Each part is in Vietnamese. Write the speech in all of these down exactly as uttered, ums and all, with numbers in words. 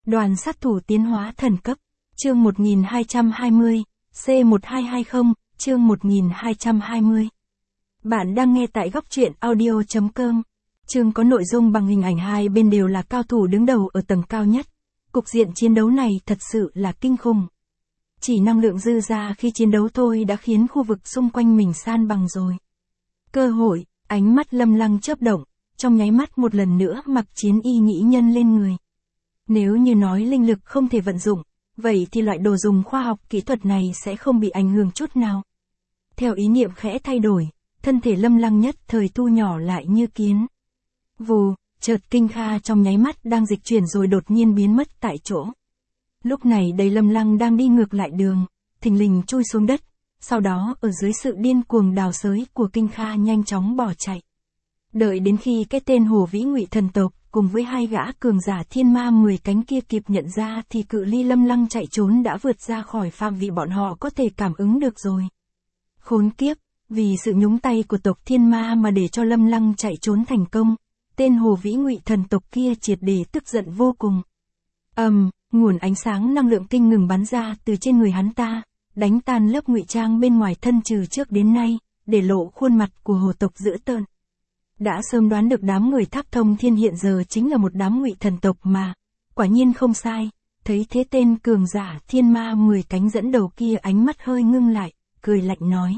Đoàn sát thủ tiến hóa thần cấp, chương một nghìn hai trăm hai mươi, C một hai hai không, chương một nghìn hai trăm hai mươi. Bạn đang nghe tại góc truyện audio chấm com. Chương có nội dung bằng hình ảnh hai bên đều là cao thủ đứng đầu ở tầng cao nhất. Cục diện chiến đấu này thật sự là kinh khủng. Chỉ năng lượng dư ra khi chiến đấu thôi đã khiến khu vực xung quanh mình san bằng rồi. Cơ hội, ánh mắt Lâm Lăng chớp động, trong nháy mắt một lần nữa mặc chiến y nhĩ nhân lên người. Nếu như nói linh lực không thể vận dụng, vậy thì loại đồ dùng khoa học kỹ thuật này sẽ không bị ảnh hưởng chút nào. Theo ý niệm khẽ thay đổi, thân thể Lâm Lăng nhất thời thu nhỏ lại như kiến. Vù, chợt Kinh Kha trong nháy mắt đang dịch chuyển rồi đột nhiên biến mất tại chỗ. Lúc này đây Lâm Lăng đang đi ngược lại đường, thình lình chui xuống đất, sau đó ở dưới sự điên cuồng đào xới của Kinh Kha nhanh chóng bỏ chạy. Đợi đến khi cái tên Hồ Vĩ Ngụy thần tộc cùng với hai gã cường giả thiên ma mười cánh kia kịp nhận ra thì cự ly Lâm Lăng chạy trốn đã vượt ra khỏi phạm vi bọn họ có thể cảm ứng được rồi. Khốn kiếp, vì sự nhúng tay của tộc thiên ma mà để cho Lâm Lăng chạy trốn thành công, tên Hồ Vĩ Ngụy thần tộc kia triệt để tức giận vô cùng. Ầm, um, nguồn ánh sáng năng lượng kinh ngừng bắn ra từ trên người hắn ta, đánh tan lớp ngụy trang bên ngoài thân trừ trước đến nay, để lộ khuôn mặt của hồ tộc dữ tợn. Đã sớm đoán được đám người Tháp Thông Thiên hiện giờ chính là một đám ngụy thần tộc mà, quả nhiên không sai, thấy thế tên cường giả thiên ma mười cánh dẫn đầu kia ánh mắt hơi ngưng lại, cười lạnh nói.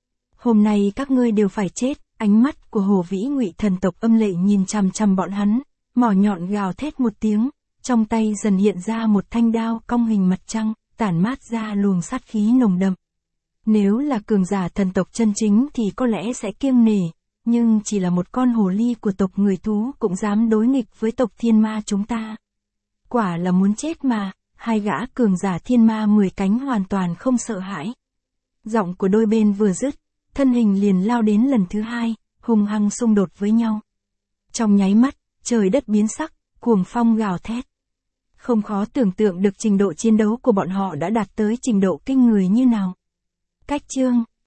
Hôm nay các ngươi đều phải chết, ánh mắt của Hồ Vĩ Ngụy thần tộc âm lệ nhìn chằm chằm bọn hắn, mỏ nhọn gào thét một tiếng, trong tay dần hiện ra một thanh đao cong hình mặt trăng, tản mát ra luồng sát khí nồng đậm. Nếu là cường giả thần tộc chân chính thì có lẽ sẽ kiêng nể. Nhưng chỉ là một con hồ ly của tộc người thú cũng dám đối nghịch với tộc thiên ma chúng ta. Quả là muốn chết mà, hai gã cường giả thiên ma mười cánh hoàn toàn không sợ hãi. Giọng của đôi bên vừa dứt, thân hình liền lao đến lần thứ hai, hung hăng xung đột với nhau. Trong nháy mắt, trời đất biến sắc, cuồng phong gào thét. Không khó tưởng tượng được trình độ chiến đấu của bọn họ đã đạt tới trình độ kinh người như nào. Cách chương